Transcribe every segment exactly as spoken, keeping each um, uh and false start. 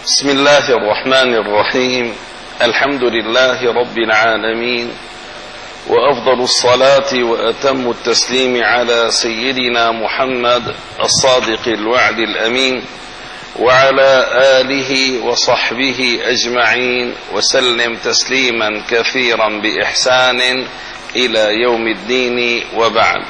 بسم الله الرحمن الرحيم. الحمد لله رب العالمين، وأفضل الصلاة وأتم التسليم على سيدنا محمد الصادق الوعد الأمين، وعلى آله وصحبه أجمعين، وسلم تسليما كثيرا بإحسان إلى يوم الدين، وبعد.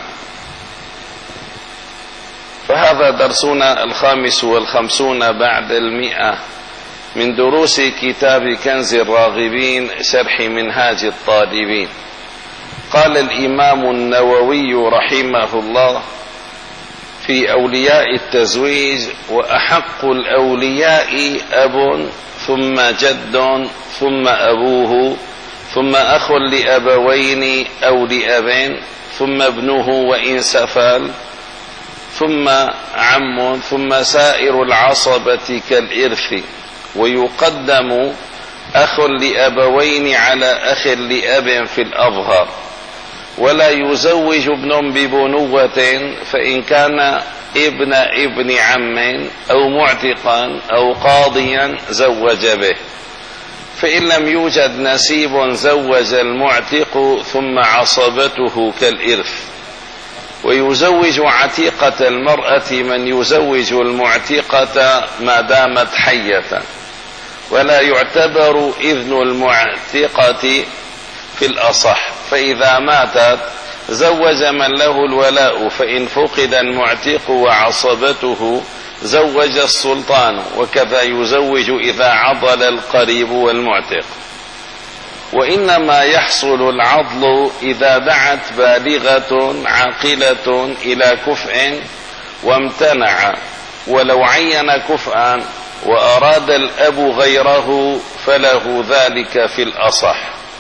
فهذا درسنا الخامس والخمسون بعد المئة من دروس كتاب كنز الراغبين شرح منهاج الطالبين. قال الإمام النووي رحمه الله في أولياء التزويج: وأحق الأولياء أب ثم جد ثم أبوه ثم أخ لأبوين أو لأب ثم ابنه وإن سفل ثم عم ثم سائر العصبة كالإرث. ويقدم أخ لأبوين على أخ لأب في الأظهر، ولا يزوج ابن ببنوة، فإن كان ابن ابن عم أو معتقا أو قاضيا زوج به، فإن لم يوجد نسيب زوج المعتق ثم عصبته كالإرث. ويزوج عتيقة المرأة من يزوج المعتقة ما دامت حية، ولا يعتبر إذن المعتقة في الأصح، فإذا ماتت زوج من له الولاء، فإن فقد المعتق وعصبته زوج السلطان، وكذا يزوج إذا عضل القريب والمعتق. وإنما يحصل العضل إذا دعت بالغة عاقلة إلى كفء وامتنع، ولو عين كفءا وأراد الأب غيره فله ذلك في الأصح.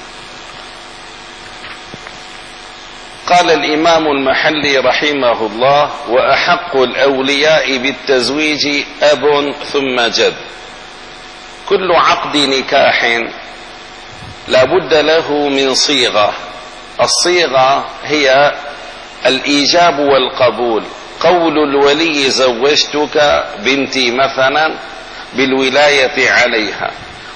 قال الإمام المحلي رحمه الله: وأحق الأولياء بالتزويج أب ثم جد. كل عقد نكاح لا بد له من صيغة. الصيغة هي الإيجاب والقبول. قول الولي: زوجتك بنتي مثلا بالولاية عليها،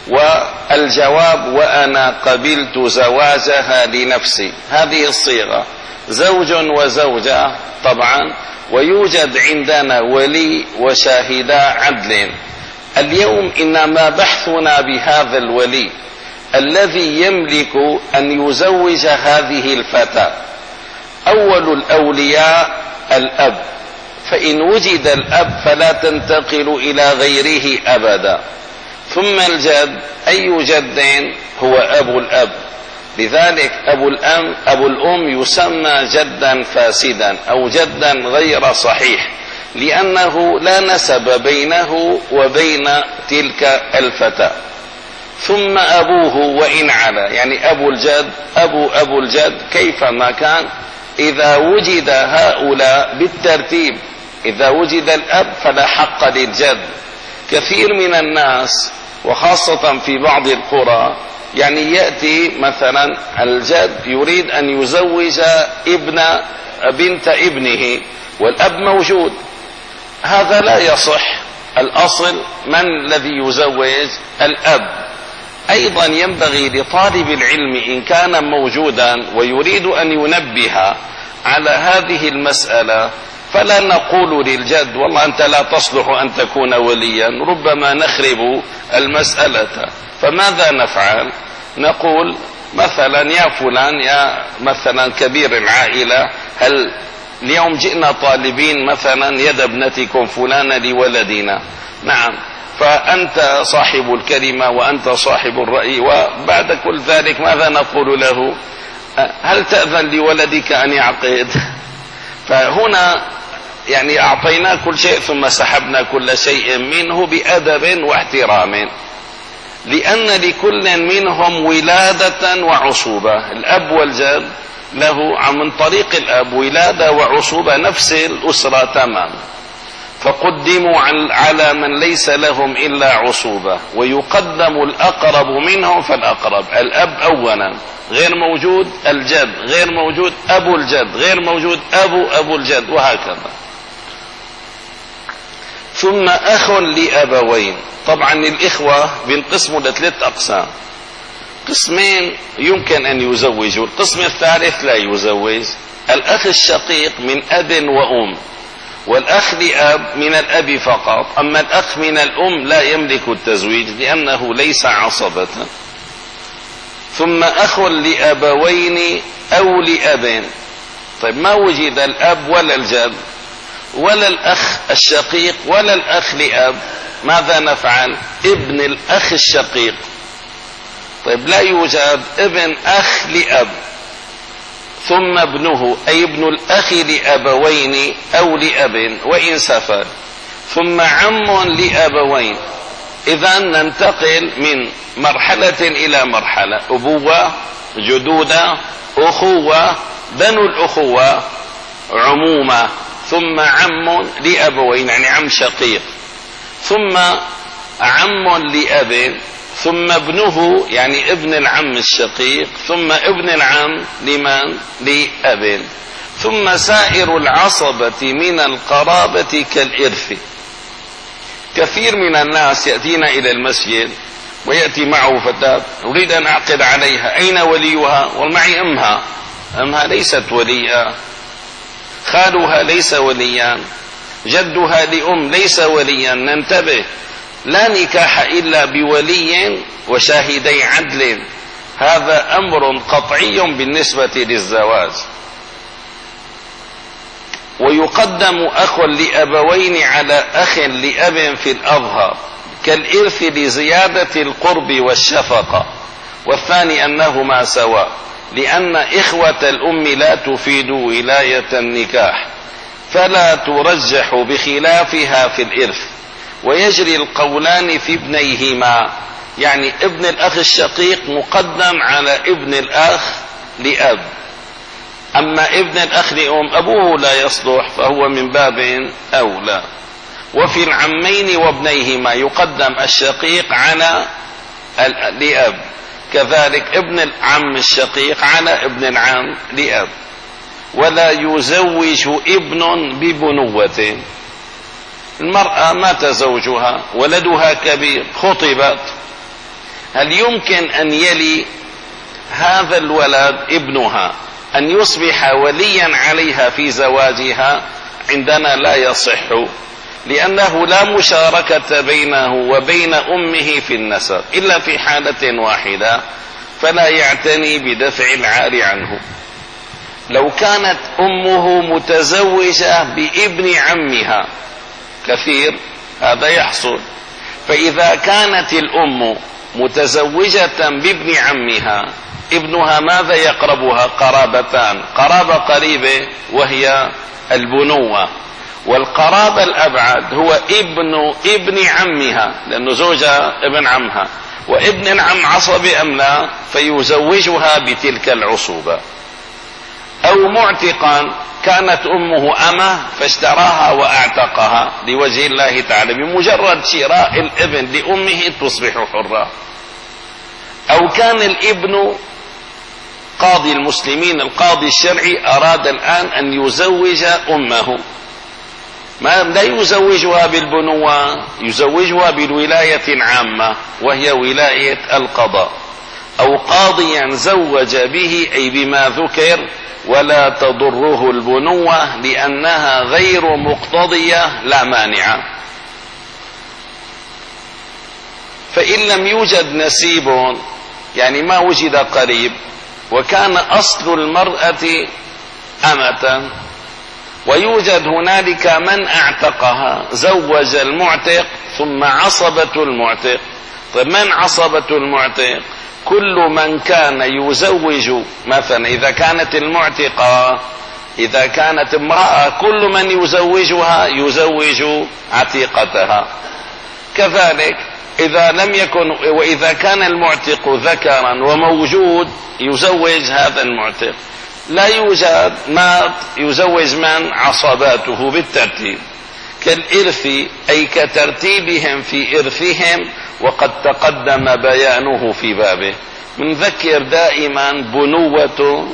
والجواب: وأنا قبلت زواجها لنفسي. هذه الصيغة زوج وزوجة طبعا، ويوجد عندنا ولي وشاهدا عدل. اليوم إنما بحثنا بهذا الولي الذي يملك أن يزوج هذه الفتاة. أول الأولياء الأب، فإن وجد الأب فلا تنتقل إلى غيره أبدا. ثم الجد، أي جد هو أبو الأب، لذلك أبو الأم أبو الأم يسمى جدا فاسدا أو جدا غير صحيح، لأنه لا نسب بينه وبين تلك الفتاة. ثم أبوه وإن علا، يعني أبو الجد أبو أبو الجد كيفما كان، إذا وجد هؤلاء بالترتيب، إذا وجد الأب فلا حق للجد. كثير من الناس وخاصة في بعض القرى يعني يأتي مثلا الجد يريد أن يزوج ابن بنت ابنه والأب موجود، هذا لا يصح. الأصل من الذي يزوج؟ الأب. أيضا ينبغي لطالب العلم إن كان موجودا ويريد أن ينبه على هذه المسألة، فلا نقول للجد: والله أنت لا تصلح أن تكون وليا، ربما نخرب المسألة. فماذا نفعل؟ نقول مثلا: يا فلان، يا مثلا كبير العائلة، هل اليوم جئنا طالبين مثلا يد ابنتكم فلانة لولدنا؟ نعم، فأنت صاحب الكلمة وأنت صاحب الرأي. وبعد كل ذلك ماذا نقول له؟ هل تأذن لولدك أن يعقد؟ فهنا يعني أعطينا كل شيء ثم سحبنا كل شيء منه بأدب واحترام، لأن لكل منهم ولادة وعصوبة. الأب والجد له من طريق الأب ولادة وعصوبة، نفس الأسرة تمام، فقدموا على من ليس لهم إلا عصوبة، ويقدم الأقرب منهم فالأقرب. الأب أولا غير موجود، الجد غير موجود، أبو الجد غير موجود، أبو أبو الجد، وهكذا. ثم أخ لأبوين. طبعا الإخوة بينقسموا لثلاث أقسام، قسمين يمكن أن يزوجوا، القسم الثالث لا يزوج. الأخ الشقيق من أب وأم، والأخ لأب من الأب فقط، أما الأخ من الأم لا يملك التزويج لأنه ليس عصبة. ثم أخ لأبوين أو لأب. طيب ما وجد الأب ولا الجد ولا الأخ الشقيق ولا الأخ لأب، ماذا نفعل؟ ابن الأخ الشقيق. طيب لا يوجد ابن أخ لأب، ثم ابنه أي ابن الأخ لأبوين أو لأب وإن سفر، ثم عم لأبوين. إذا ننتقل من مرحلة إلى مرحلة، أبوة، جدودة، أخوة، بنو الأخوة، عمومة، ثم عم لأبوين يعني عم شقيق، ثم عم لأب، ثم ابنه يعني ابن العم الشقيق، ثم ابن العم لمن؟ لأب، ثم سائر العصبة من القرابة كالإرث. كثير من الناس يأتينا إلى المسجد ويأتي معه فتاة أريد أن أعقد عليها، أين وليها؟ والمعي أمها. أمها ليست وليا، خالها ليس وليا، جدها لأم ليس وليا. ننتبه، لا نكاح إلا بولي وشاهدي عدل، هذا أمر قطعي بالنسبة للزواج. ويقدم أخ لأبوين على أخ لأب في الأظهر كالإرث لزيادة القرب والشفقة، والثاني أنهما سواء، لأن إخوة الأم لا تفيد ولاية النكاح، فلا ترجح بخلافها في الإرث. ويجري القولان في ابنيهما، يعني ابن الأخ الشقيق مقدم على ابن الأخ لأب، أما ابن الأخ لأم أبوه لا يصلح فهو من باب أولى. وفي العمين وابنيهما يقدم الشقيق على لأب، كذلك ابن العم الشقيق على ابن العم لأب. ولا يزوج ابن ببنوة، المرأة مات زوجها، ولدها كبير، خطبت، هل يمكن أن يلي هذا الولد ابنها أن يصبح وليا عليها في زواجها؟ عندنا لا يصح، لأنه لا مشاركة بينه وبين أمه في النسب إلا في حالة واحدة، فلا يعتني بدفع العار عنه. لو كانت أمه متزوجة بابن عمها، كثير هذا يحصل، فإذا كانت الأم متزوجة بابن عمها، ابنها ماذا يقربها؟ قرابتان، قرابة قريبة وهي البنوة، والقرابة الأبعد هو ابن ابن عمها، لأنه زوجها ابن عمها، وابن العم عصبي أم لا، فيزوجها بتلك العصوبة. أو معتقا، كانت أمه أمه فاشتراها وأعتقها لوجه الله تعالى، بمجرد شراء الابن لأمه تصبح حرة. أو كان الابن قاضي المسلمين، القاضي الشرعي أراد الآن أن يزوج أمه، ما لا يزوجها بالبنوة، يزوجها بالولاية عامة وهي ولاية القضاء. أو قاضيا زوج به أي بما ذكر، ولا تضره البنوة لأنها غير مقتضية لا مانعة. فإن لم يوجد نسيب، يعني ما وجد قريب، وكان أصل المرأة أمة، ويوجد هنالك من أعتقها، زوج المعتق ثم عصبة المعتق. طيب من عصبة المعتق؟ كل من كان يزوج، مثلا إذا كانت المعتقة، إذا كانت امرأة، كل من يزوجها يزوج عتيقتها. كذلك إذا لم يكن، وإذا كان المعتق ذكرا وموجود يزوج هذا المعتق. لا يوجد مات يزوج من عصباته بالترتيب، كالإرث أي كترتيبهم في إرثهم، وقد تقدم بيانه في بابه. بنذكر دائما بنوة،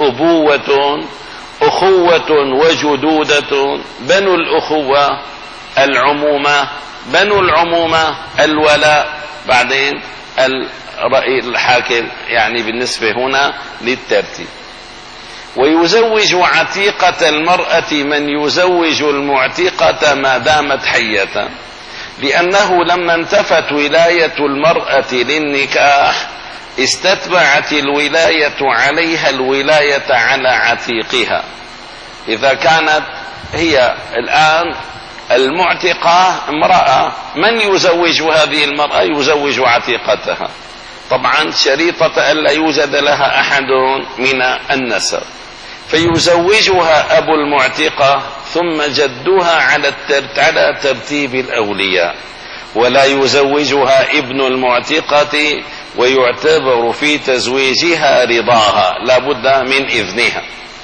أبوة، أخوة وجدودة، بنو الأخوة، العمومة، بنو العمومة الولاء، بعدين الرأي الحاكم، يعني بالنسبة هنا للترتيب. ويزوج عتيقة المرأة من يزوج المعتقة ما دامت حية، لأنه لما انتفت ولاية المرأة للنكاح استتبعت الولاية عليها الولاية على عتيقها. إذا كانت هي الآن المعتقة امرأة، من يزوج هذه المرأة؟ يزوج عتيقتها، طبعا شريطة ألا يوجد لها أحد من النسب، فيزوجها أبو المعتقة ثم جدها على على ترتيب الأولياء، ولا يزوجها ابن المعتقة، ويعتبر في تزويجها رضاها، لا بد من إذنها.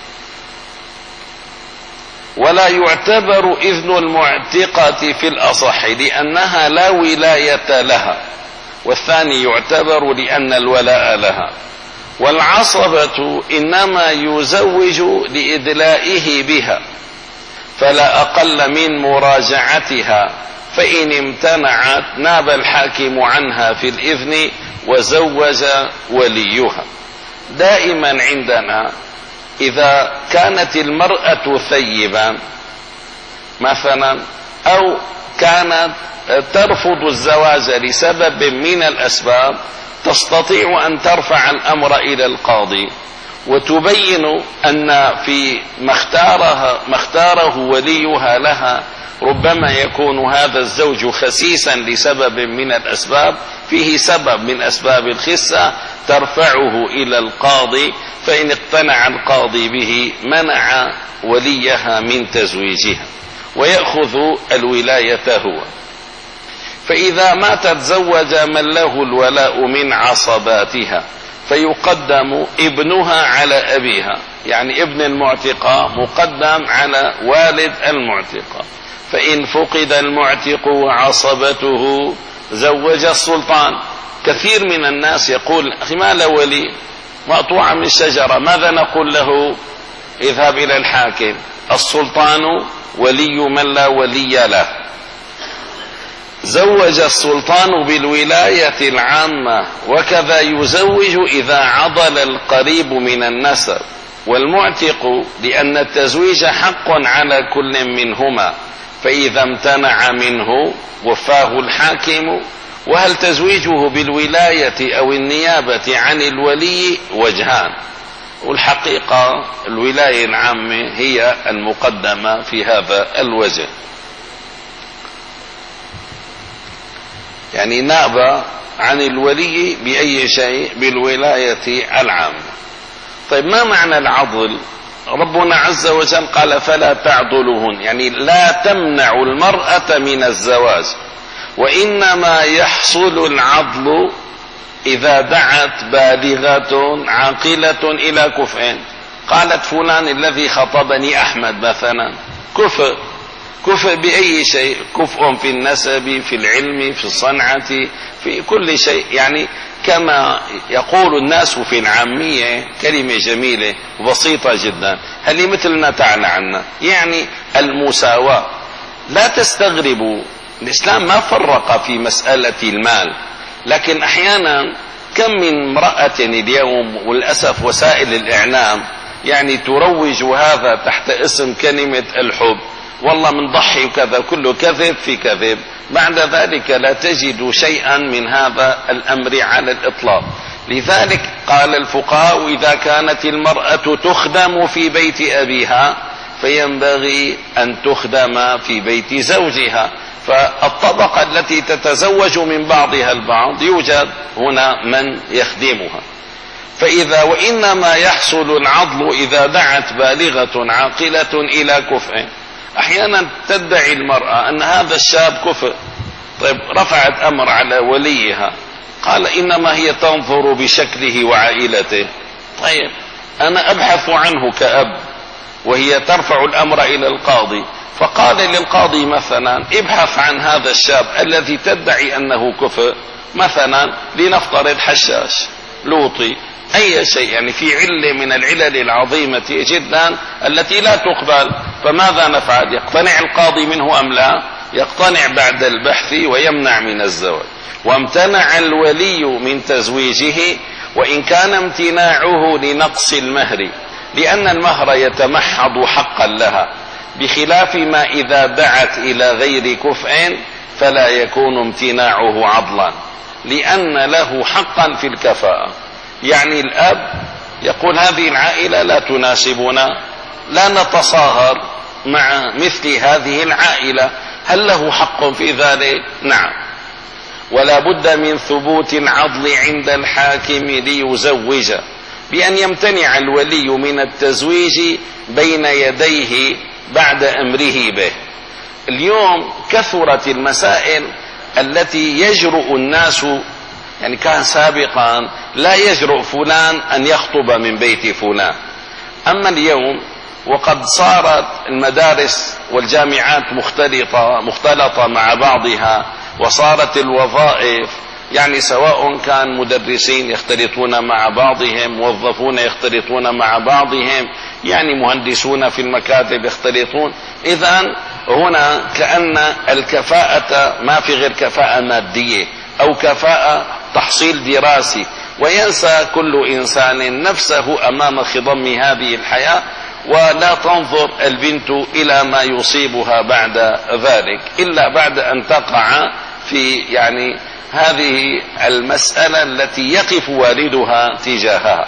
ولا يعتبر إذن المعتقة في الأصح لأنها لا ولاية لها، والثاني يعتبر لأن الولاء لها. والعصبة إنما يزوج لإدلائه بها، فلا أقل من مراجعتها، فإن امتنعت ناب الحاكم عنها في الإذن وزوج وليها. دائما عندنا إذا كانت المرأة ثيبا مثلا، أو كانت ترفض الزواج لسبب من الأسباب، تستطيع أن ترفع الأمر إلى القاضي وتبين أن في ما اختارها ما اختاره وليها لها ربما يكون هذا الزوج خسيسا لسبب من الأسباب، فيه سبب من أسباب الخسة، ترفعه إلى القاضي، فإن اقتنع القاضي به منع وليها من تزويجها ويأخذ الولاية هو. فإذا ماتت زوج من له الولاء من عصباتها، فيقدم ابنها على أبيها، يعني ابن المعتقة مقدم على والد المعتقة. فإن فقد المعتق وعصبته زوج السلطان. كثير من الناس يقول أخي ما له ولي، مقطوعة من الشجرة، ماذا نقول له؟ اذهب إلى الحاكم، السلطان ولي من لا ولي له. زوج السلطان بالولاية العامة، وكذا يزوج إذا عضل القريب من النسب والمعتق، لأن التزويج حق على كل منهما، فإذا امتنع منه وفاه الحاكم. وهل تزويجه بالولاية أو النيابة عن الولي وجهان، والحقيقة الولاية العامة هي المقدمة في هذا الوجه، يعني ناب عن الولي بأي شيء بالولاية العامة. طيب ما معنى العضل؟ ربنا عز وجل قال فلا تعضلوهن، يعني لا تمنع المرأة من الزواج، وإنما يحصل العضل إذا دعت بالغة عاقلة إلى كفء. قالت فلان الذي خطبني أحمد مثلا كفء، كفء بأي شيء، كفء في النسب، في العلم، في الصنعة، في كل شيء، يعني كما يقول الناس في العامية كلمة جميلة بسيطة جدا، هل مثلنا تعالى عنا، يعني المساواة. لا تستغربوا، الإسلام ما فرق في مسألة المال، لكن أحيانا كم من امرأة اليوم وللأسف وسائل الإعلام يعني تروج هذا تحت اسم كلمة الحب، والله من ضحي وكذا، كله كذب في كذب، بعد ذلك لا تجد شيئا من هذا الأمر على الإطلاق. لذلك قال الفقهاء إذا كانت المرأة تخدم في بيت أبيها فينبغي أن تخدم في بيت زوجها، فالطبقة التي تتزوج من بعضها البعض يوجد هنا من يخدمها. فإذا وإنما يحصل العضل إذا دعت بالغة عاقلة إلى كفء. أحيانا تدعي المرأة أن هذا الشاب كفء، طيب رفعت أمر على وليها، قال إنما هي تنظر بشكله وعائلته، طيب أنا أبحث عنه كأب، وهي ترفع الأمر إلى القاضي، فقال للقاضي مثلا ابحث عن هذا الشاب الذي تدعي أنه كفء، مثلا لنفترض حشاش، لوطي، أي شيء، يعني في علة من العلل العظيمة جدا التي لا تقبل، فماذا نفعل؟ يقتنع القاضي منه أم لا؟ يقتنع بعد البحث ويمنع من الزواج. وامتنع الولي من تزويجه وإن كان امتناعه لنقص المهر، لأن المهر يتمحض حقا لها، بخلاف ما إذا دعت إلى غير كفء فلا يكون امتناعه عضلا، لأن له حقا في الكفاءة. يعني الأب يقول هذه العائلة لا تناسبنا، لا نتصاهر مع مثل هذه العائلة، هل له حق في ذلك؟ نعم. ولا بد من ثبوت العضل عند الحاكم ليزوج، بأن يمتنع الولي من التزويج بين يديه بعد أمره به. اليوم كثرت المسائل التي يجرؤ الناس، يعني كان سابقا لا يجرؤ فلان أن يخطب من بيت فلان، أما اليوم وقد صارت المدارس والجامعات مختلطة مختلطة مع بعضها، وصارت الوظائف يعني سواء كان مدرسين يختلطون مع بعضهم، موظفون يختلطون مع بعضهم، يعني مهندسون في المكاتب يختلطون. إذن هنا كأن الكفاءة ما في غير كفاءة مادية أو كفاءة تحصيل دراسي، وينسى كل إنسان نفسه أمام خضم هذه الحياة، ولا تنظر البنت إلى ما يصيبها بعد ذلك إلا بعد أن تقع في يعني هذه المسألة التي يقف والدها تجاهها.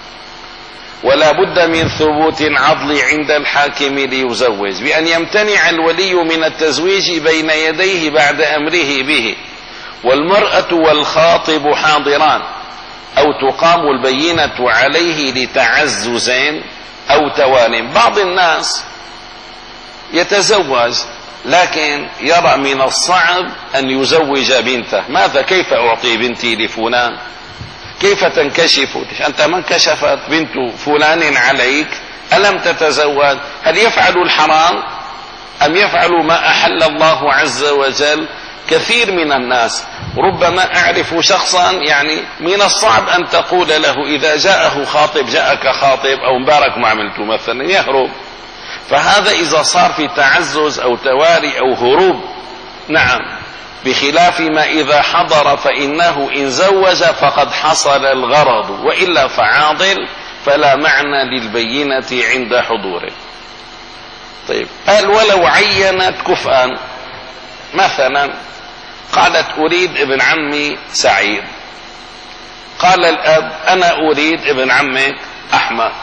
ولا بد من ثبوت العضل عند الحاكم ليزوج، بأن يمتنع الولي من التزويج بين يديه بعد أمره به، والمرأة والخاطب حاضران، أو تقام البينة عليه لتعزز أو توال. بعض الناس يتزوج لكن يرى من الصعب أن يزوج بنته. ماذا؟ كيف أعطي بنتي لفلان؟ كيف تنكشف؟ أنت من كشفت بنت فلان عليك؟ ألم تتزوج؟ هل يفعل الحرام أم يفعل ما أحل الله عز وجل؟ كثير من الناس ربما أعرف شخصا يعني من الصعب أن تقول له إذا جاءه خاطب جاءك خاطب أو مبارك ما عملته مثلا يهرب. فهذا إذا صار في تعزز أو تواري أو هروب نعم، بخلاف ما إذا حضر فإنه إن زوج فقد حصل الغرض، وإلا فعاضل فلا معنى للبينة عند حضوره. طيب قال ولو عينت كفءا مثلا، قالت أريد ابن عمي سعيد، قال الأب أنا أريد ابن عمك أحمد،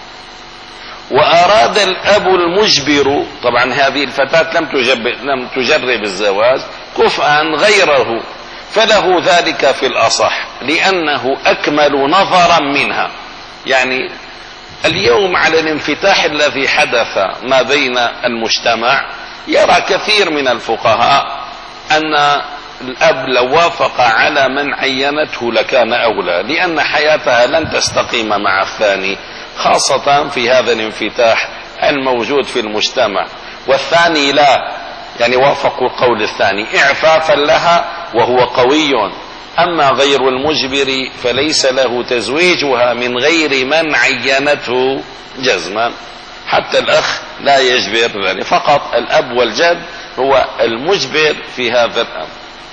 وأراد الأب المجبر، طبعا هذه الفتاة لم تجرب, لم تجرب الزواج، كفءا غيره، فله ذلك في الأصح لأنه أكمل نظرا منها. يعني اليوم على الانفتاح الذي حدث ما بين المجتمع يرى كثير من الفقهاء أن الأب لو وافق على من عينته لكان أولى، لأن حياتها لن تستقيم مع الثاني، خاصة في هذا الانفتاح الموجود في المجتمع. والثاني لا، يعني وافقوا القول الثاني إعفافا لها وهو قوي. أما غير المجبر فليس له تزويجها من غير من عينته جزما، حتى الأخ لا يجبر، يعني فقط الأب والجد هو المجبر في هذا الأمر.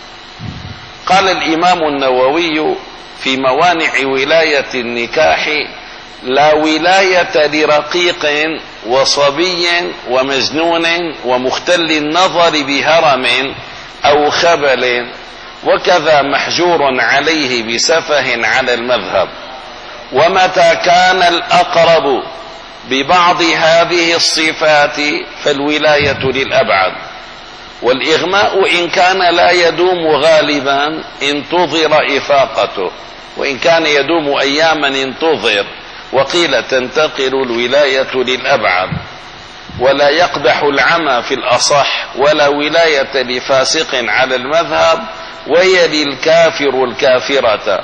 قال الإمام النووي في موانع ولاية النكاح: لا ولاية لرقيق وصبي ومجنون ومختل النظر بهرم أو خبل، وكذا محجور عليه بسفه على المذهب. ومتى كان الأقرب ببعض هذه الصفات فالولاية للأبعد، والإغماء إن كان لا يدوم غالبا انتظر إفاقته، وإن كان يدوم أياما انتظر. وقيل تنتقل الولاية للأبعد. ولا يقدح العمى في الأصح، ولا ولاية لفاسق على المذهب، ويلي الكافر الكافرة،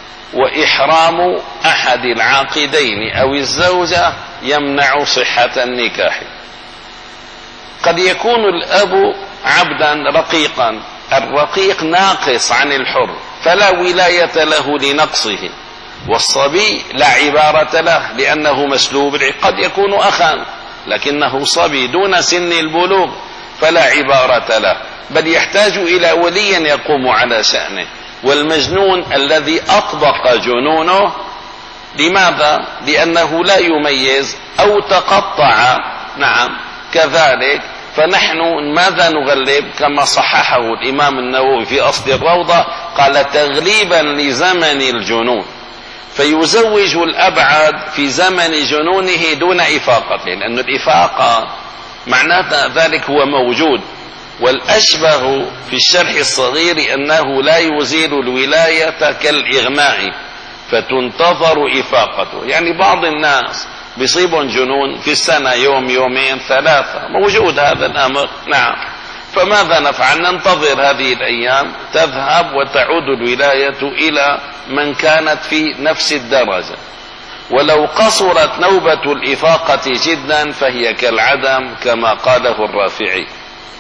وإحرام أحد العاقدين أو الزوجة يمنع صحة النكاح. قد يكون الأب عبدا رقيقا، الرقيق ناقص عن الحر فلا ولاية له لنقصه، والصبي لا عبارة له لأنه مسلوب. قد يكون أخا لكنه صبي دون سن البلوغ، فلا عبارة له، بل يحتاج إلى ولي يقوم على شأنه. والمجنون الذي أطبق جنونه، لماذا؟ لأنه لا يميز أو تقطع، نعم كذلك. فنحن ماذا نغلب؟ كما صححه الإمام النووي في أصل الروضة، قال تغليبا لزمن الجنون، فيزوج الأبعد في زمن جنونه دون إفاقة، لأن الإفاقة معناتها ذلك هو موجود. والأشبه في الشرح الصغير أنه لا يزيل الولاية كالإغماء فتنتظر إفاقته. يعني بعض الناس بيصيبهم جنون في السنة يوم يومين ثلاثة، موجود هذا الأمر، نعم. فماذا نفعل؟ ننتظر هذه الأيام تذهب وتعود الولاية إلى من كانت في نفس الدرجة. ولو قصرت نوبة الإفاقة جدا فهي كالعدم كما قاله الرافعي.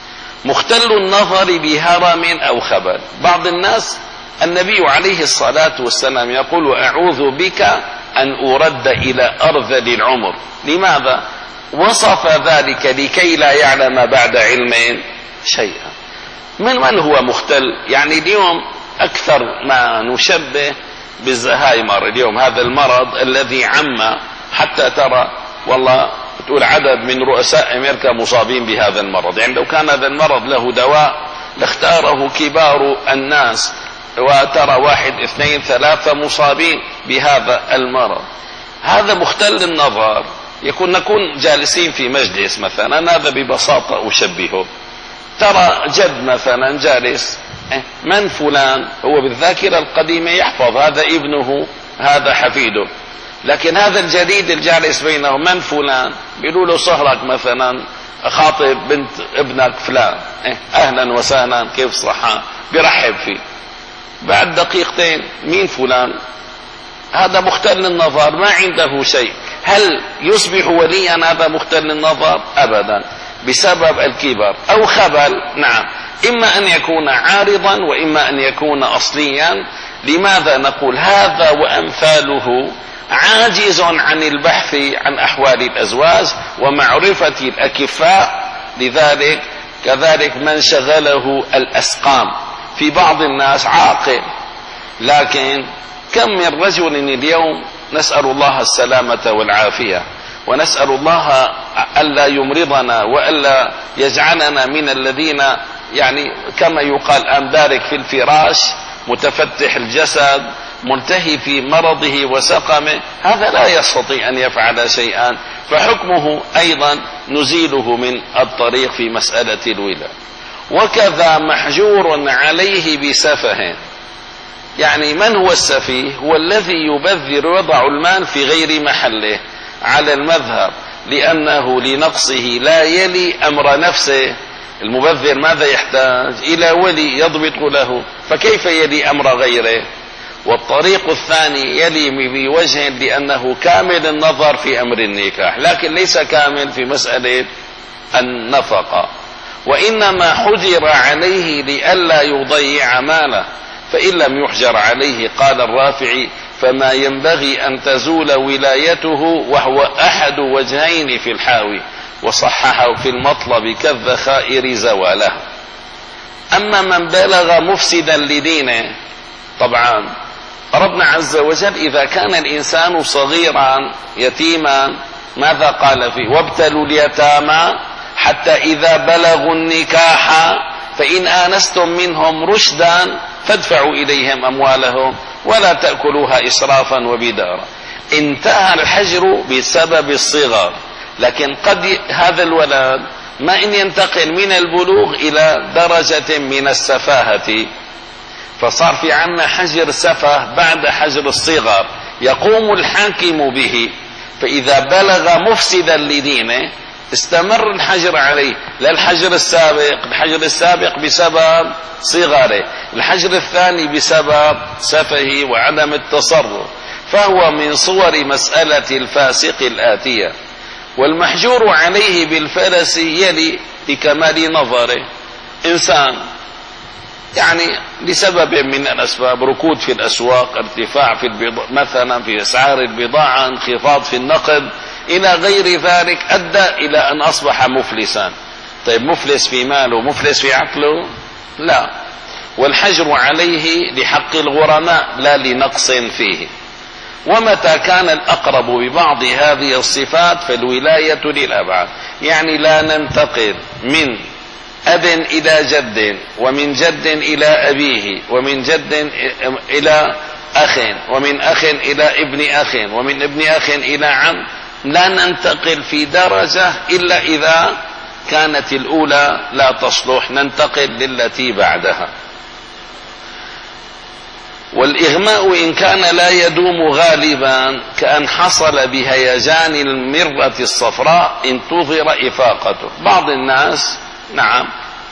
مختل النظر بهرم أو خبل. بعض الناس النبي عليه الصلاة والسلام يقول أعوذ بك أن أرد إلى أرذل العمر. لماذا؟ وصف ذلك لكي لا يعلم بعد علم شيئا. من من هو مختل؟ يعني اليوم أكثر ما نشبه بالزهايمر اليوم، هذا المرض الذي عم حتى ترى والله تقول عدد من رؤساء أمريكا مصابين بهذا المرض. يعني لو كان هذا المرض له دواء لاختاره كبار الناس، وترى واحد اثنين ثلاثة مصابين بهذا المرض. هذا مختل النظر. يكون نكون جالسين في مجلس مثلا، هذا ببساطة أشبهه، ترى جد مثلا جالس، من فلان؟ هو بالذاكرة القديمة يحفظ هذا ابنه هذا حفيده، لكن هذا الجديد الجالس بينهم من فلان؟ بيقولوا له صهرك مثلا خاطب بنت ابنك فلان، أهلا وسهلا كيف صحة، بيرحب فيه. بعد دقيقتين مين فلان؟ هذا مختل النظر ما عنده شيء. هل يصبح وليا هذا مختل النظر؟ أبدا، بسبب الكبر أو خبل. نعم، إما أن يكون عارضا وإما أن يكون أصليا. لماذا نقول هذا وأمثاله عاجز عن البحث عن أحوال الأزواج ومعرفة الأكفاء؟ لذلك كذلك من شغله الأسقام. في بعض الناس عاقل، لكن كم من رجل اليوم، نسأل الله السلامة والعافية، ونسأل الله ألا يمرضنا وألا يجعلنا من الذين يعني كما يقال أمدارك في الفراش متفتح الجسد منتهي في مرضه وسقمه. هذا لا يستطيع أن يفعل شيئا، فحكمه أيضا نزيله من الطريق في مسألة الولاء. وكذا محجور عليه بسفه. يعني من هو السفيه؟ هو الذي يبذر ويضع المال في غير محله على المذهب، لأنه لنقصه لا يلي أمر نفسه. المبذر ماذا يحتاج؟ إلى ولي يضبط له، فكيف يلي أمر غيره؟ والطريق الثاني يلي بوجه لأنه كامل النظر في أمر النكاح، لكن ليس كامل في مسألة النفقة، وإنما حجر عليه لئلا يضيع ماله. فإن لم يحجر عليه قال الرافعي فما ينبغي أن تزول ولايته، وهو أحد وجهين في الحاوي، وصححه في المطلب كالذخائر زواله. أما من بلغ مفسدا لدينه، طبعا ربنا عز وجل إذا كان الإنسان صغيرا يتيما ماذا قال فيه؟ وابتلوا اليتامى حتى إذا بلغوا النكاح فإن آنستم منهم رشدا فادفعوا إليهم أموالهم ولا تأكلوها إسرافا وبدارا. انتهى الحجر بسبب الصغر، لكن قد هذا الولد ما إن ينتقل من البلوغ إلى درجة من السفاهة، فصار في عنا حجر سفه بعد حجر الصغر يقوم الحاكم به. فإذا بلغ مفسدا لدينه استمر الحجر عليه، لا الحجر السابق. الحجر السابق بسبب صغره، الحجر الثاني بسبب سفهه وعدم التصرف. فهو من صور مسألة الفاسق الآتية. والمحجور عليه بالفلس يلي لكمال نظره. إنسان يعني لسبب من الأسباب، ركود في الأسواق، ارتفاع في البضاعة مثلا في أسعار البضاعة، انخفاض في النقد إلى غير ذلك، أدى إلى أن أصبح مفلسا. طيب مفلس في ماله مفلس في عقله؟ لا. والحجر عليه لحق الغرماء لا لنقص فيه. ومتى كان الأقرب ببعض هذه الصفات فالولاية للأبعد، يعني لا ننتقل من أب إلى جد، ومن جد إلى أبيه، ومن جد إلى أخ، ومن أخ إلى ابن أخ، ومن ابن أخ إلى عم. لا ننتقل في درجة إلا إذا كانت الأولى لا تصلح، ننتقل للتي بعدها. والإغماء إن كان لا يدوم غالبا كأن حصل بهيجان المرة الصفراء انتظر إفاقته. بعض الناس نعم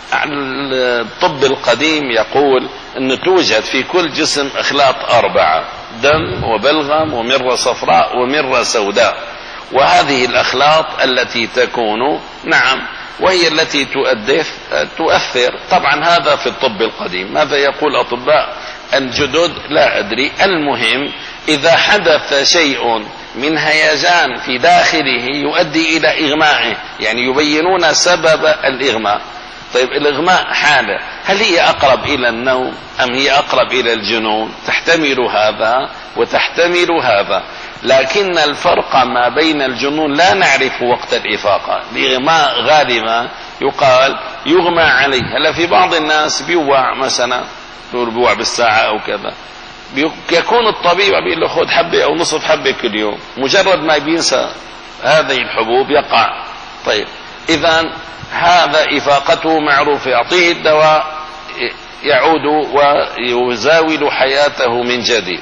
الطب القديم يقول أن توجد في كل جسم أخلاط أربعة: دم وبلغم ومرة صفراء ومرة سوداء، وهذه الأخلاط التي تكون نعم وهي التي تؤدف تؤثر. طبعا هذا في الطب القديم، ماذا يقول أطباء الجدد لا أدري. المهم إذا حدث شيء من هيجان في داخله يؤدي إلى إغمائه، يعني يبينون سبب الإغماء. طيب الإغماء حالة، هل هي أقرب إلى النوم أم هي أقرب إلى الجنون؟ تحتمل هذا وتحتمل هذا، لكن الفرق ما بين الجنون لا نعرف وقت الإفاقة. الإغماء غالبا يقال يغمى عليه. هلا في بعض الناس بيوع مثلا، نقول بيوع بالساعة أو كذا، يكون الطبيب بيقول له خذ حبة أو نصف حبة كل يوم، مجرد ما بينسى هذه الحبوب يقع. طيب إذن هذا إفاقته معروف، يعطيه الدواء يعود ويزاول حياته من جديد.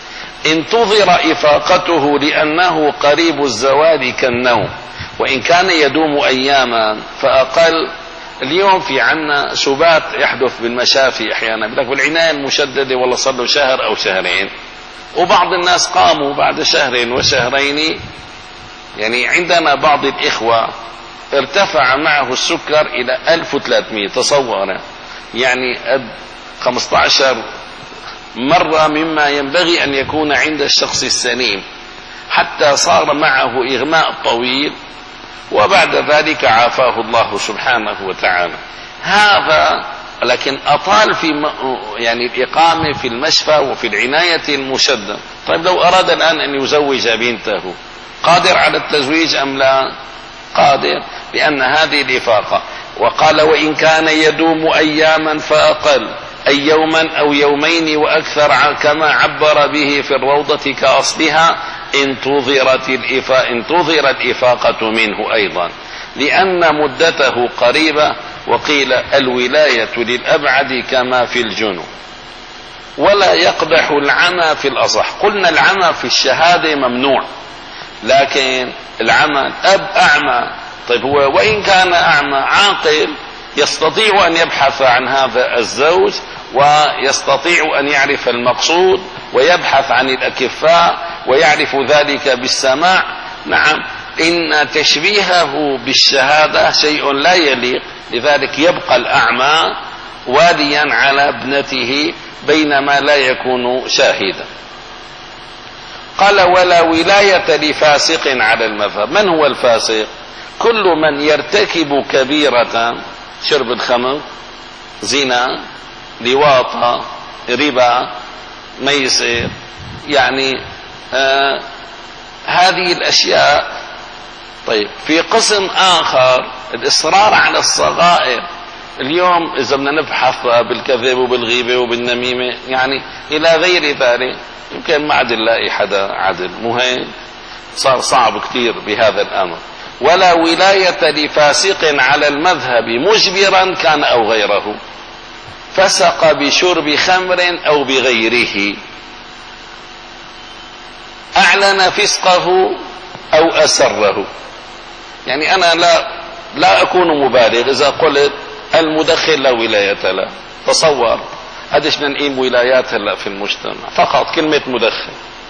انتظر إفاقته لأنه قريب الزوال كالنوم، وإن كان يدوم أياما فأقل. اليوم في عنا سبات يحدث بالمشافي أحيانا، لك بالعناية المشددة والله صار له شهر أو شهرين، وبعض الناس قاموا بعد شهرين وشهرين. يعني عندنا بعض الإخوة ارتفع معه السكر إلى ألف وثلاثمئة، تصور يعني خمسة عشر مرة مما ينبغي أن يكون عند الشخص السليم، حتى صار معه إغماء طويل، وبعد ذلك عافاه الله سبحانه وتعالى. هذا لكن أطال في يعني الإقامة في المشفى وفي العناية المشددة. طيب لو أراد الآن أن يزوج بنته، قادر على التزويج أم لا؟ قادر، لأن هذه الإفاقة. وقال وإن كان يدوم أياما فأقل، أي يوما أو يومين وأكثر، كما عبر به في الروضة كأصلها انتظرت الإفاقة, انتظر الإفاقة منه أيضا، لأن مدته قريبة. وقيل الولاية للأبعد كما في الجنون. ولا يقدح العمى في الأصح. قلنا العمى في الشهادة ممنوع، لكن العمى أب أعمى. طيب هو وإن كان أعمى عاقل يستطيع أن يبحث عن هذا الزوج، ويستطيع أن يعرف المقصود ويبحث عن الأكفاء ويعرف ذلك بالسماع. نعم إن تشبيهه بالشهادة شيء لا يليق، لذلك يبقى الأعمى واليا على ابنته بينما لا يكون شاهدا. قال ولا ولاية لفاسق على المذهب. من هو الفاسق؟ كل من يرتكب كبيرة، شرب الخمر، زنا، لواطة، ربا، ميسر، يعني آه هذه الأشياء. طيب في قسم آخر الإصرار على الصغائر. اليوم إذا بدنا نبحث بالكذب وبالغيبة وبالنميمة يعني إلى غير ذلك، يمكن ما عاد نلاقي حدا عدل. مهم صار صعب كتير بهذا الأمر. ولا ولاية لفاسق على المذهب مجبرا كان أو غيره، فسق بشرب خمر أو بغيره، أعلن فسقه أو أسره. يعني أنا لا لا أكون مبالغ إذا قلت المدخن لا ولاية له. تصور قديش ننقيم ولايات هلا في المجتمع فقط كلمة مدخن.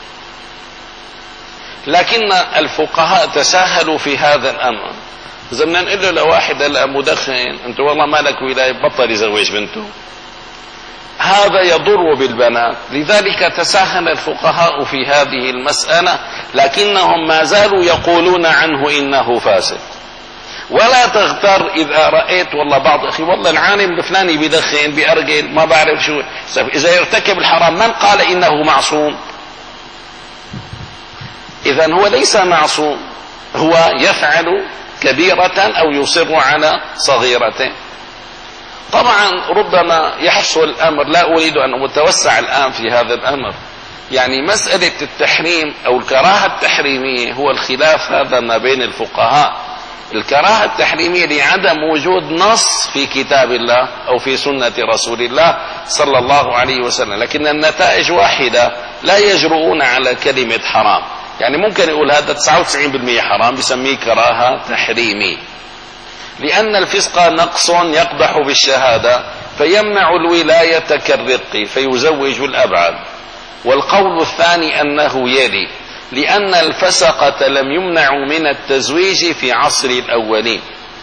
لكن الفقهاء تساهلوا في هذا الأمر. إذا بدنا نقول له لواحد هلا مدخن أنت والله ما لك ولاية، بطل يزوج بنته، هذا يضر بالبنات. لذلك تساهل الفقهاء في هذه المسألة، لكنهم ما زالوا يقولون عنه إنه فاسق. ولا تغتر إذا رأيت والله بعض أخي والله العالم الفلاني بيدخن بيأرجل ما بعرف شو، إذا يرتكب الحرام من قال إنه معصوم؟ إذن هو ليس معصوم، هو يفعل كبيرة أو يصر على صغيرة. طبعا ربما يحصل الأمر، لا أريد أن أتوسع الآن في هذا الأمر، يعني مسألة التحريم أو الكراهة التحريمية هو الخلاف هذا ما بين الفقهاء. الكراهة التحريمية لعدم وجود نص في كتاب الله أو في سنة رسول الله صلى الله عليه وسلم، لكن النتائج واحدة، لا يجرؤون على كلمة حرام. يعني ممكن يقول هذا تسعة وتسعين بالمئة حرام بسميه كراهة تحريمي، لأن الفسق نقص يقبح بالشهادة فيمنع الولاية كالرق فيزوج الأبعد. والقول الثاني أنه يلي، لأن الفسقة لم يمنعوا من التزويج في عصر الأولين،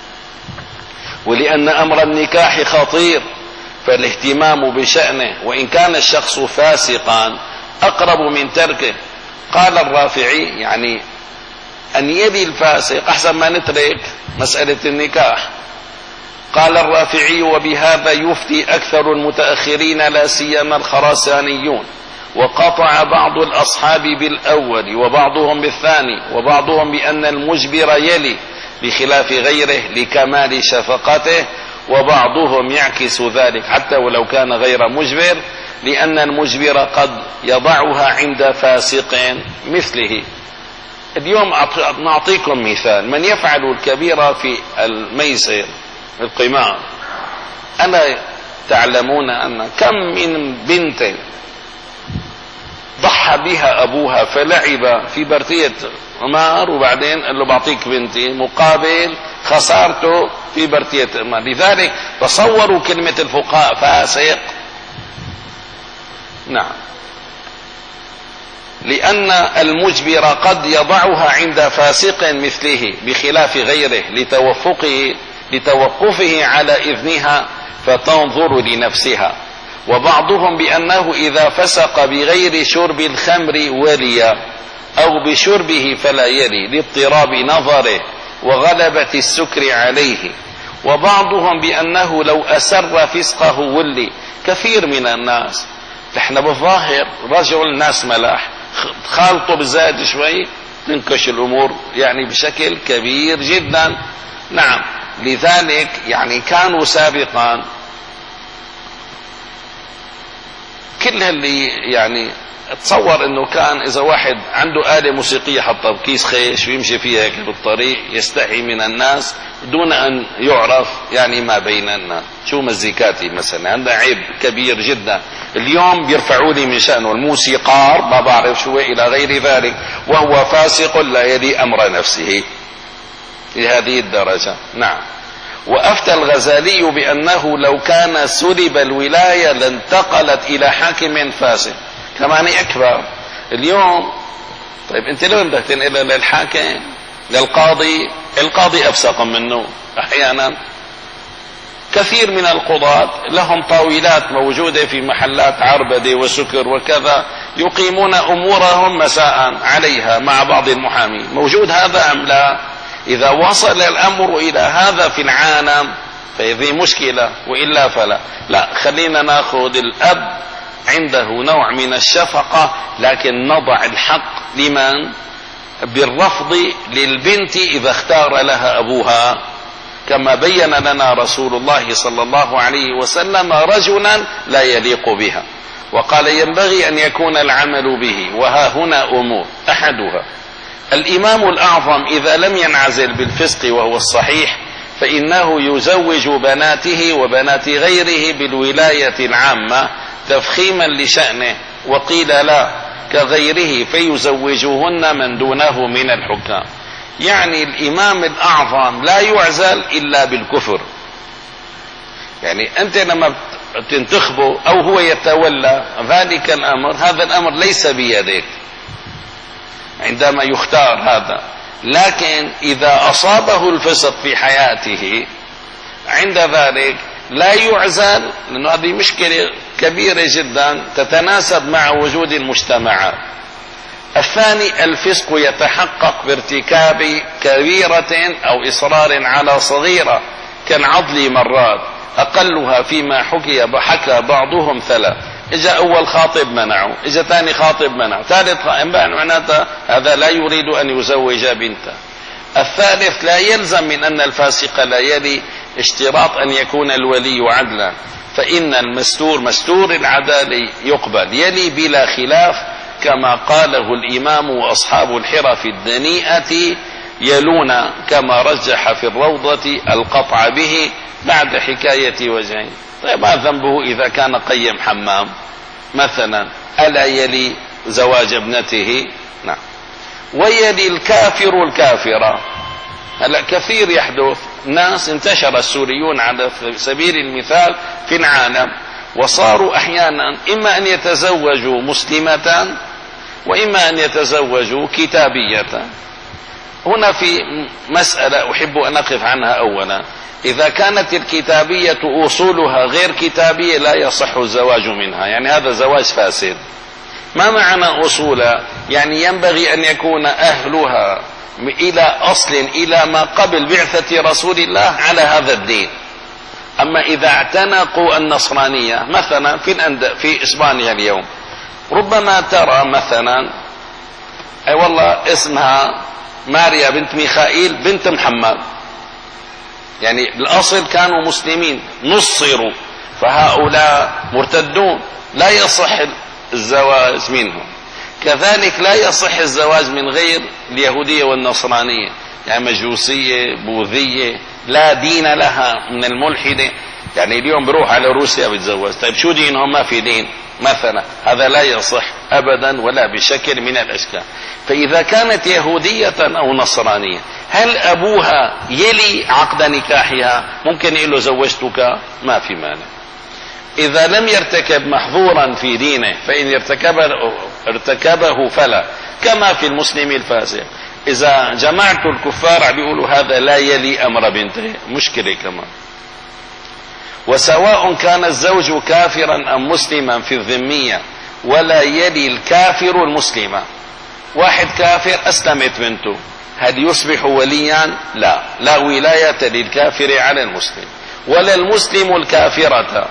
ولأن أمر النكاح خطير فالاهتمام بشأنه وإن كان الشخص فاسقا أقرب من تركه. قال الرافعي يعني أن يلي الفاسق أحسن ما نترك مسألة النكاح. قال الرافعي وبهذا يفتي أكثر المتأخرين لا سيما الخراسانيون، وقطع بعض الأصحاب بالأول وبعضهم بالثاني، وبعضهم بأن المجبر يلي بخلاف غيره لكمال شفقته، وبعضهم يعكس ذلك حتى ولو كان غير مجبر، لأن المجبر قد يضعها عند فاسق مثله. اليوم نعطيكم مثال، من يفعل الكبيرة في الميسر القمار، ألا تعلمون أن كم من بنت ضحى بها أبوها فلعب في برتية قمار وبعدين قال له بعطيك بنتي مقابل خسارته في برتية قمار. لذلك تصوروا كلمة الفقهاء فاسق. نعم، لأن المجبر قد يضعها عند فاسق مثله بخلاف غيره لتوفقه لتوقفه على إذنها فتنظر لنفسها. وبعضهم بأنه إذا فسق بغير شرب الخمر ولي أو بشربه فلا يلي لاضطراب نظره وغلبة السكر عليه. وبعضهم بأنه لو أسر فسقه ولي. كثير من الناس احنا بالظاهر رجل ناس ملاح، خالطه بالزائد شوي تنكش الأمور يعني بشكل كبير جدا. نعم، لذلك يعني كانوا سابقا كل اللي يعني تصور انه كان اذا واحد عنده آلة موسيقية حطها بكيس خيش ويمشي فيها هيك بالطريق يستحي من الناس دون ان يعرف يعني ما بين الناس. شو مزيكاتي مثلا عندها عيب كبير جدا، اليوم بيرفعوا لي من شأنه الموسيقار ما بعرف شو الى غير ذلك، وهو فاسق لا يلي امر نفسه لهذه الدرجة. نعم. وأفتى الغزالي بأنه لو كان سلب الولاية لانتقلت إلى حاكم فاسد. كمان أكبر اليوم. طيب أنت لو بدك تنقلها للحاكم للقاضي، القاضي أفسق منه. أحيانا كثير من القضاة لهم طاولات موجودة في محلات عربدة وسكر وكذا يقيمون أمورهم مساء عليها مع بعض المحامين. موجود هذا أم لا؟ إذا وصل الأمر إلى هذا في العالم فهذه مشكلة، وإلا فلا. لا، خلينا ناخذ الأب عنده نوع من الشفقة، لكن نضع الحق لمن؟ بالرفض للبنت إذا اختار لها أبوها، كما بين لنا رسول الله صلى الله عليه وسلم رجلا لا يليق بها، وقال ينبغي أن يكون العمل به. وها هنا أمور، أحدها الإمام الأعظم إذا لم ينعزل بالفسق وهو الصحيح فإنه يزوج بناته وبنات غيره بالولاية العامة تفخيما لشأنه، وقيل لا كغيره فيزوجهن من دونه من الحكام. يعني الإمام الأعظم لا يعزل إلا بالكفر. يعني أنت لما تنتخبه أو هو يتولى ذلك الأمر، هذا الأمر ليس بيدك عندما يختار هذا، لكن إذا أصابه الفسق في حياته عند ذلك لا يعزل، لأن هذه مشكلة كبيرة جدا تتناسب مع وجود المجتمعات. الثاني الفسق يتحقق بارتكاب كبيرة أو إصرار على صغيرة كالعضل مرات، أقلها فيما حكي حكى بعضهم ثلاث. إجا أول خاطب منعه، إجا ثاني خاطب منعه، ثالث معناته هذا لا يريد أن يزوج بنته. الثالث لا يلزم من أن الفاسق لا يلي اشتراط أن يكون الولي عدلا، فإن المستور مستور العدالة يقبل يلي بلا خلاف، كما قاله الإمام وأصحاب الحرف الدنيئة يلون، كما رجح في الروضة القطع به بعد حكاية وجهين. طيب ما ذنبه إذا كان قيم حمام مثلا؟ ألا يلي زواج ابنته؟ نعم. ويلي الكافر الكافرة. هلا كثير يحدث، ناس انتشر السوريون على سبيل المثال في العالم، وصاروا أحيانا إما أن يتزوجوا مسلمة وإما أن يتزوجوا كتابية. هنا في مسألة أحب أن أقف عنها أولا. إذا كانت الكتابية أصولها غير كتابية لا يصح الزواج منها، يعني هذا زواج فاسد. ما معنى أصولها؟ يعني ينبغي أن يكون أهلها إلى أصل إلى ما قبل بعثة رسول الله على هذا الدين. أما إذا اعتنقوا النصرانية مثلا في الأند... في إسبانيا اليوم ربما ترى مثلا أي والله اسمها ماريا بنت ميخائيل بنت محمد، يعني الأصل كانوا مسلمين نصروا، فهؤلاء مرتدون لا يصح الزواج منهم. كذلك لا يصح الزواج من غير اليهودية والنصرانية، يعني مجوسية بوذية لا دين لها من الملحدة. يعني اليوم بروح على روسيا بتزوج، طيب شو دينهم؟ ما في دين مثلا، هذا لا يصح أبدا ولا بشكل من الأشكال. فإذا كانت يهودية أو نصرانية هل أبوها يلي عقد نكاحها؟ ممكن يقول له زوجتك، ما في مانع. إذا لم يرتكب محظورا في دينه فإن ارتكبه, ارتكبه فلا، كما في المسلم الفاسق. إذا جمعت الكفار بيقولوا هذا لا يلي أمر بنته، مشكلة كمان. وسواء كان الزوج كافرا أم مسلما في الذمية ولا يلي الكافر المسلمة. واحد كافر أسلمت بنته، هل يصبح وليا؟ لا، لا ولاية للكافر على المسلم ولا المسلم الكافرة،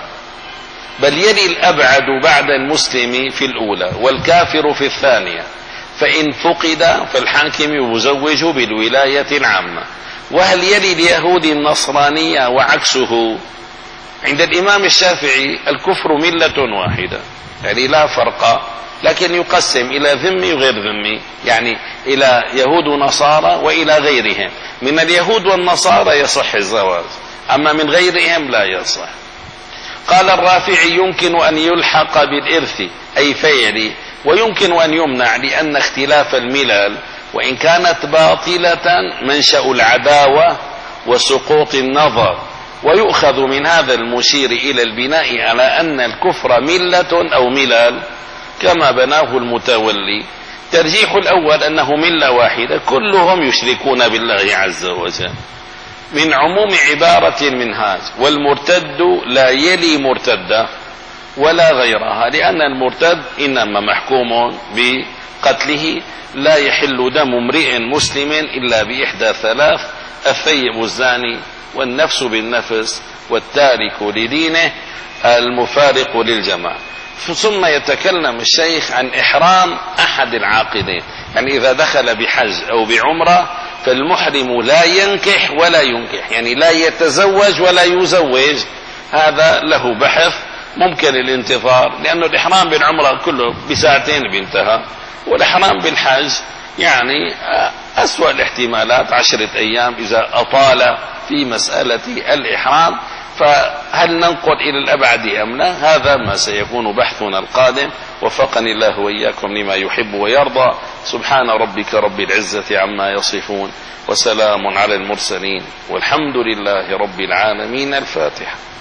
بل يلي الأبعد بعد المسلم في الأولى والكافر في الثانية، فإن فقد فالحاكم يزوج بالولاية العامة. وهل يلي اليهود النصرانية وعكسه؟ عند الإمام الشافعي الكفر ملة واحدة، يعني لا فرق، لكن يقسم إلى ذمي وغير ذمي، يعني إلى يهود ونصارى وإلى غيرهم. من اليهود والنصارى يصح الزواج، أما من غيرهم لا يصح. قال الرافعي يمكن أن يلحق بالإرث أي فيلي، ويمكن أن يمنع لأن اختلاف الملل وإن كانت باطلة منشأ العداوة وسقوط النظر. ويؤخذ من هذا المشير إلى البناء على أن الكفر ملة أو ملل كما بناه المتولي. ترجيح الأول أنه ملة واحدة كلهم يشركون بالله عز وجل، من عموم عبارة المنهاج. والمرتد لا يلي مرتدة ولا غيرها، لأن المرتد إنما محكوم بقتله، لا يحل دم امرئ مسلم إلا بإحدى ثلاث: الثيب الزاني والنفس بالنفس والتارك لدينه المفارق للجماعة. ثم يتكلم الشيخ عن إحرام أحد العاقدين، يعني إذا دخل بحج أو بعمرة فالمحرم لا ينكح ولا ينكح، يعني لا يتزوج ولا يزوج. هذا له بحث ممكن الانتظار، لأنه الإحرام بالعمرة كله بساعتين بينتهى، والإحرام بالحج يعني أسوأ الاحتمالات عشرة أيام إذا أطال في مسألة الإحرام. فهل ننقل إلى الأبعد أم لا؟ هذا ما سيكون بحثنا القادم، وفقني الله وإياكم لما يحب ويرضى. سبحان ربك رب العزة عما يصفون، وسلام على المرسلين، والحمد لله رب العالمين. الفاتحة.